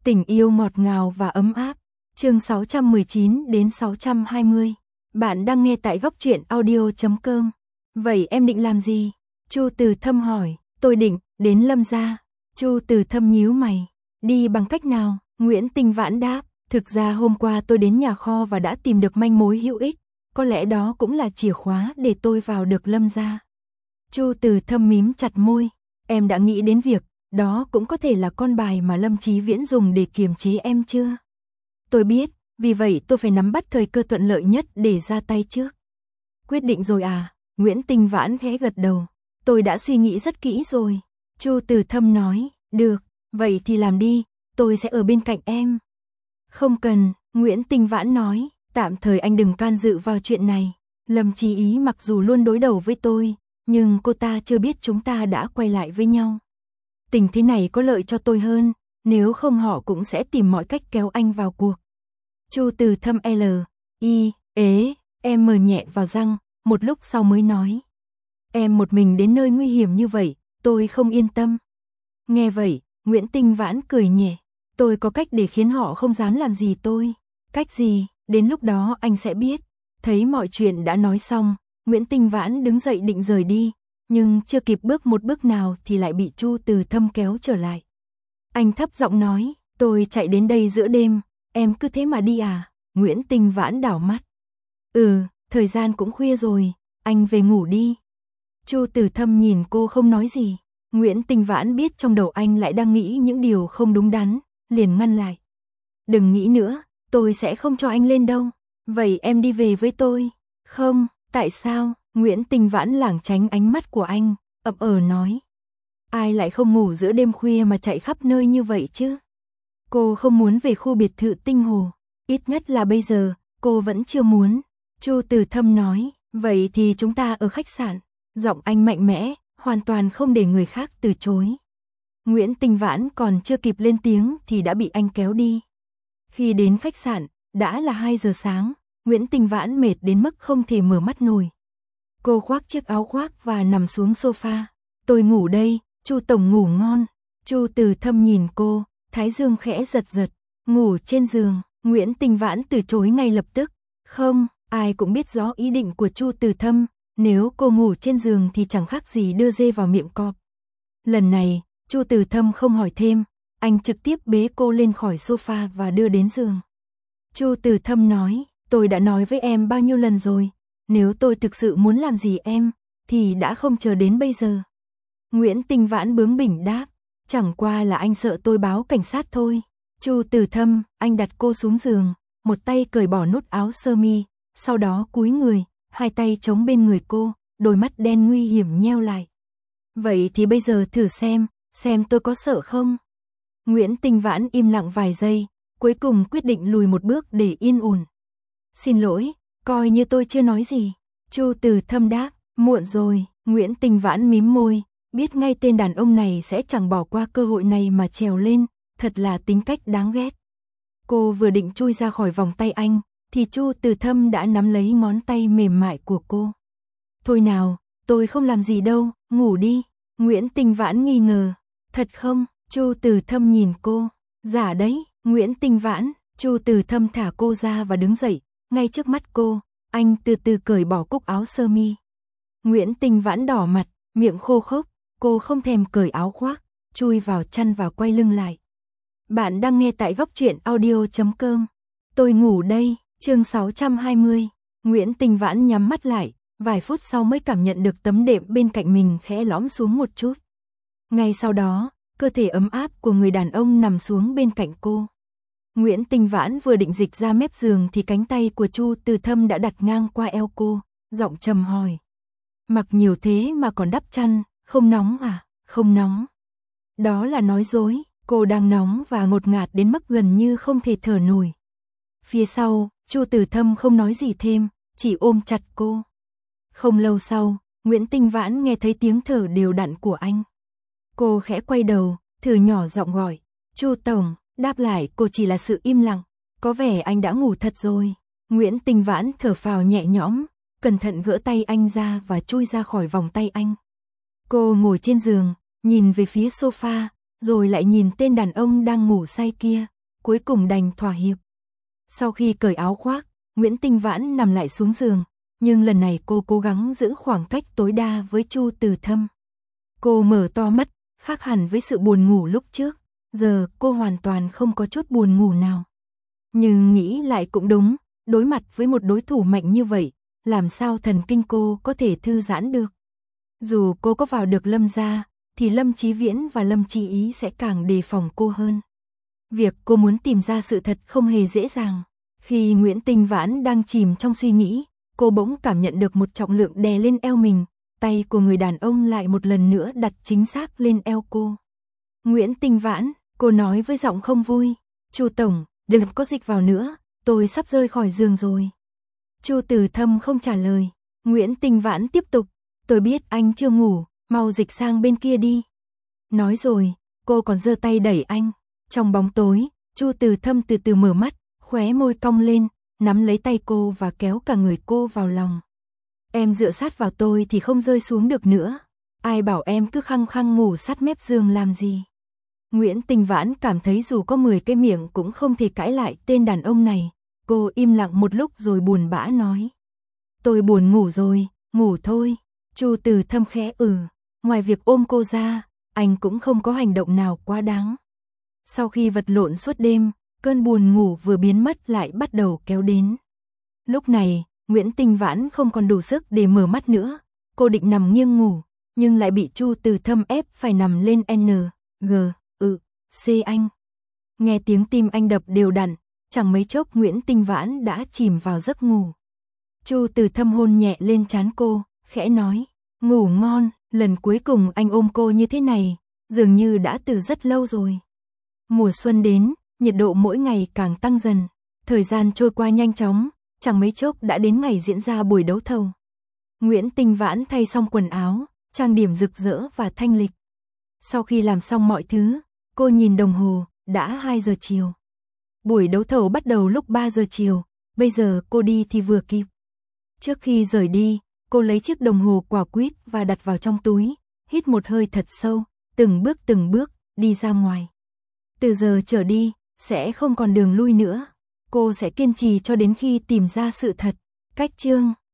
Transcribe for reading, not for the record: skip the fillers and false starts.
Tình yêu ngọt ngào và ấm áp. Chương 619 đến 620. Bạn đang nghe tại góc truyện audio.com. Vậy em định làm gì? Chu Từ Thâm hỏi. Tôi định đến Lâm gia. Chu Từ Thâm nhíu mày. Đi bằng cách nào? Nguyễn Tinh Vãn đáp. Thực ra hôm qua tôi đến nhà kho và đã tìm được manh mối hữu ích. Có lẽ đó cũng là chìa khóa để tôi vào được Lâm gia. Chu Từ Thâm mím chặt môi. Em đã nghĩ đến việc đó cũng có thể là con bài mà Lâm Chí Viễn dùng để kiềm chế em chưa? Tôi biết, vì vậy tôi phải nắm bắt thời cơ thuận lợi nhất để ra tay trước. Quyết định rồi à? Nguyễn Tinh Vãn khẽ gật đầu. Tôi đã suy nghĩ rất kỹ rồi. Chu Từ Thâm nói, được, vậy thì làm đi, tôi sẽ ở bên cạnh em. Không cần, Nguyễn Tinh Vãn nói, tạm thời anh đừng can dự vào chuyện này. Lâm Chí Ý mặc dù luôn đối đầu với tôi, nhưng cô ta chưa biết chúng ta đã quay lại với nhau. Tình thế này có lợi cho tôi hơn, nếu không họ cũng sẽ tìm mọi cách kéo anh vào cuộc. Chu Từ Thâm em mờ nhẹ vào răng, một lúc sau mới nói. Em một mình đến nơi nguy hiểm như vậy, tôi không yên tâm. Nghe vậy, Nguyễn Tinh Vãn cười nhẹ. Tôi có cách để khiến họ không dám làm gì tôi. Cách gì? Đến lúc đó anh sẽ biết. Thấy mọi chuyện đã nói xong, Nguyễn Tinh Vãn đứng dậy định rời đi. Nhưng chưa kịp bước một bước nào thì lại bị Chu Từ Thâm kéo trở lại. Anh thấp giọng nói, tôi chạy đến đây giữa đêm, em cứ thế mà đi à? Nguyễn Tinh Vãn đảo mắt. Thời gian cũng khuya rồi, anh về ngủ đi. Chu Từ Thâm nhìn cô không nói gì. Nguyễn Tinh Vãn biết trong đầu anh lại đang nghĩ những điều không đúng đắn, liền ngăn lại. Đừng nghĩ nữa, tôi sẽ không cho anh lên đâu. Vậy em đi về với tôi. Không, tại sao? Nguyễn Tinh Vãn lảng tránh ánh mắt của anh, ậm nói. Ai lại không ngủ giữa đêm khuya mà chạy khắp nơi như vậy chứ? Cô không muốn về khu biệt thự Tinh Hồ, ít nhất là bây giờ, cô vẫn chưa muốn. Chu Từ Thâm nói, vậy thì chúng ta ở khách sạn. Giọng anh mạnh mẽ, hoàn toàn không để người khác từ chối. Nguyễn Tinh Vãn còn chưa kịp lên tiếng thì đã bị anh kéo đi. Khi đến khách sạn, đã là 2 giờ sáng, Nguyễn Tinh Vãn mệt đến mức không thể mở mắt nổi. Cô khoác chiếc áo khoác và nằm xuống sofa. Tôi ngủ đây, Chu tổng ngủ ngon. Chu Từ Thâm nhìn cô, thái dương khẽ giật giật. Ngủ trên giường, Nguyễn Tinh Vãn từ chối ngay lập tức. Không, ai cũng biết rõ ý định của Chu Từ Thâm. Nếu cô ngủ trên giường thì chẳng khác gì đưa dê vào miệng cọp. Lần này, Chu Từ Thâm không hỏi thêm. Anh trực tiếp bế cô lên khỏi sofa và đưa đến giường. Chu Từ Thâm nói, tôi đã nói với em bao nhiêu lần rồi. Nếu tôi thực sự muốn làm gì em, thì đã không chờ đến bây giờ. Nguyễn Tinh Vãn bướng bỉnh đáp, chẳng qua là anh sợ tôi báo cảnh sát thôi. Chu Từ Thâm, anh đặt cô xuống giường, một tay cởi bỏ nút áo sơ mi, sau đó cúi người, 2 tay chống bên người cô, đôi mắt đen nguy hiểm nheo lại. Vậy thì bây giờ thử xem tôi có sợ không? Nguyễn Tinh Vãn im lặng vài giây, cuối cùng quyết định lùi một bước để yên ổn. Xin lỗi. Coi như tôi chưa nói gì. Chu Từ Thâm đáp, muộn rồi. Nguyễn Tinh Vãn mím môi, biết ngay tên đàn ông này sẽ chẳng bỏ qua cơ hội này mà trèo lên, thật là tính cách đáng ghét. Cô vừa định chui ra khỏi vòng tay anh, thì Chu Từ Thâm đã nắm lấy ngón tay mềm mại của cô. Thôi nào, tôi không làm gì đâu, ngủ đi. Nguyễn Tinh Vãn nghi ngờ. Thật không? Chu Từ Thâm nhìn cô. Giả đấy, Nguyễn Tinh Vãn. Chu Từ Thâm thả cô ra và đứng dậy. Ngay trước mắt cô, anh từ từ cởi bỏ cúc áo sơ mi. Nguyễn Tinh Vãn đỏ mặt, miệng khô khốc, cô không thèm cởi áo khoác, chui vào chăn và quay lưng lại. Bạn đang nghe tại góc truyện audio.com. Tôi ngủ đây, chương 620. Nguyễn Tinh Vãn nhắm mắt lại, vài phút sau mới cảm nhận được tấm đệm bên cạnh mình khẽ lõm xuống một chút. Ngay sau đó, cơ thể ấm áp của người đàn ông nằm xuống bên cạnh cô. Nguyễn Tinh Vãn vừa định dịch ra mép giường thì cánh tay của Chu Từ Thâm đã đặt ngang qua eo cô, giọng trầm hỏi. Mặc nhiều thế mà còn đắp chăn, không nóng à? Không nóng. Đó là nói dối, cô đang nóng và ngột ngạt đến mức gần như không thể thở nổi. Phía sau, Chu Từ Thâm không nói gì thêm, chỉ ôm chặt cô. Không lâu sau, Nguyễn Tinh Vãn nghe thấy tiếng thở đều đặn của anh. Cô khẽ quay đầu, thử nhỏ giọng gọi. Chu tổng. Đáp lại cô chỉ là sự im lặng. Có vẻ anh đã ngủ thật rồi. Nguyễn Tinh Vãn thở phào nhẹ nhõm, cẩn thận gỡ tay anh ra và chui ra khỏi vòng tay anh. Cô ngồi trên giường, nhìn về phía sofa, rồi lại nhìn tên đàn ông đang ngủ say kia, cuối cùng đành thỏa hiệp. Sau khi cởi áo khoác, Nguyễn Tinh Vãn nằm lại xuống giường, nhưng lần này cô cố gắng giữ khoảng cách tối đa với Chu Từ Thâm. Cô mở to mắt, khác hẳn với sự buồn ngủ lúc trước, giờ cô hoàn toàn không có chút buồn ngủ nào. Nhưng nghĩ lại cũng đúng, đối mặt với một đối thủ mạnh như vậy, làm sao thần kinh cô có thể thư giãn được. Dù cô có vào được Lâm gia, thì Lâm Chí Viễn và Lâm Chí Ý sẽ càng đề phòng cô hơn. Việc cô muốn tìm ra sự thật không hề dễ dàng. Khi Nguyễn Tinh Vãn đang chìm trong suy nghĩ, cô bỗng cảm nhận được một trọng lượng đè lên eo mình, tay của người đàn ông lại một lần nữa đặt chính xác lên eo cô. Nguyễn Tinh Vãn, cô nói với giọng không vui, Chu tổng, đừng có dịch vào nữa, tôi sắp rơi khỏi giường rồi. Chu Từ Thâm không trả lời, Nguyễn Tinh Vãn tiếp tục, tôi biết anh chưa ngủ, mau dịch sang bên kia đi. Nói rồi, cô còn giơ tay đẩy anh. Trong bóng tối, Chu Từ Thâm từ từ mở mắt, khóe môi cong lên, nắm lấy tay cô và kéo cả người cô vào lòng. Em dựa sát vào tôi thì không rơi xuống được nữa. Ai bảo em cứ khăng khăng ngủ sát mép giường làm gì. Nguyễn Tinh Vãn cảm thấy dù có 10 cái miệng cũng không thể cãi lại tên đàn ông này. Cô im lặng một lúc rồi buồn bã nói. Tôi buồn ngủ rồi, ngủ thôi. Chu Từ Thâm khẽ ngoài việc ôm cô ra, anh cũng không có hành động nào quá đáng. Sau khi vật lộn suốt đêm, cơn buồn ngủ vừa biến mất lại bắt đầu kéo đến. Lúc này, Nguyễn Tinh Vãn không còn đủ sức để mở mắt nữa. Cô định nằm nghiêng ngủ, nhưng lại bị Chu Từ Thâm ép phải nằm lên N, G, C anh. Nghe tiếng tim anh đập đều đặn, chẳng mấy chốc Nguyễn Tinh Vãn đã chìm vào giấc ngủ. Chu Từ Thâm hôn nhẹ lên trán cô, khẽ nói, ngủ ngon, lần cuối cùng anh ôm cô như thế này, dường như đã từ rất lâu rồi. Mùa xuân đến, nhiệt độ mỗi ngày càng tăng dần, thời gian trôi qua nhanh chóng, chẳng mấy chốc đã đến ngày diễn ra buổi đấu thầu. Nguyễn Tinh Vãn thay xong quần áo, trang điểm rực rỡ và thanh lịch. Sau khi làm xong mọi thứ, cô nhìn đồng hồ, đã 2 giờ chiều. Buổi đấu thầu bắt đầu lúc 3 giờ chiều, bây giờ cô đi thì vừa kịp. Trước khi rời đi, cô lấy chiếc đồng hồ quả quýt và đặt vào trong túi, hít một hơi thật sâu, từng bước đi ra ngoài. Từ giờ trở đi, sẽ không còn đường lui nữa. Cô sẽ kiên trì cho đến khi tìm ra sự thật. Cách chương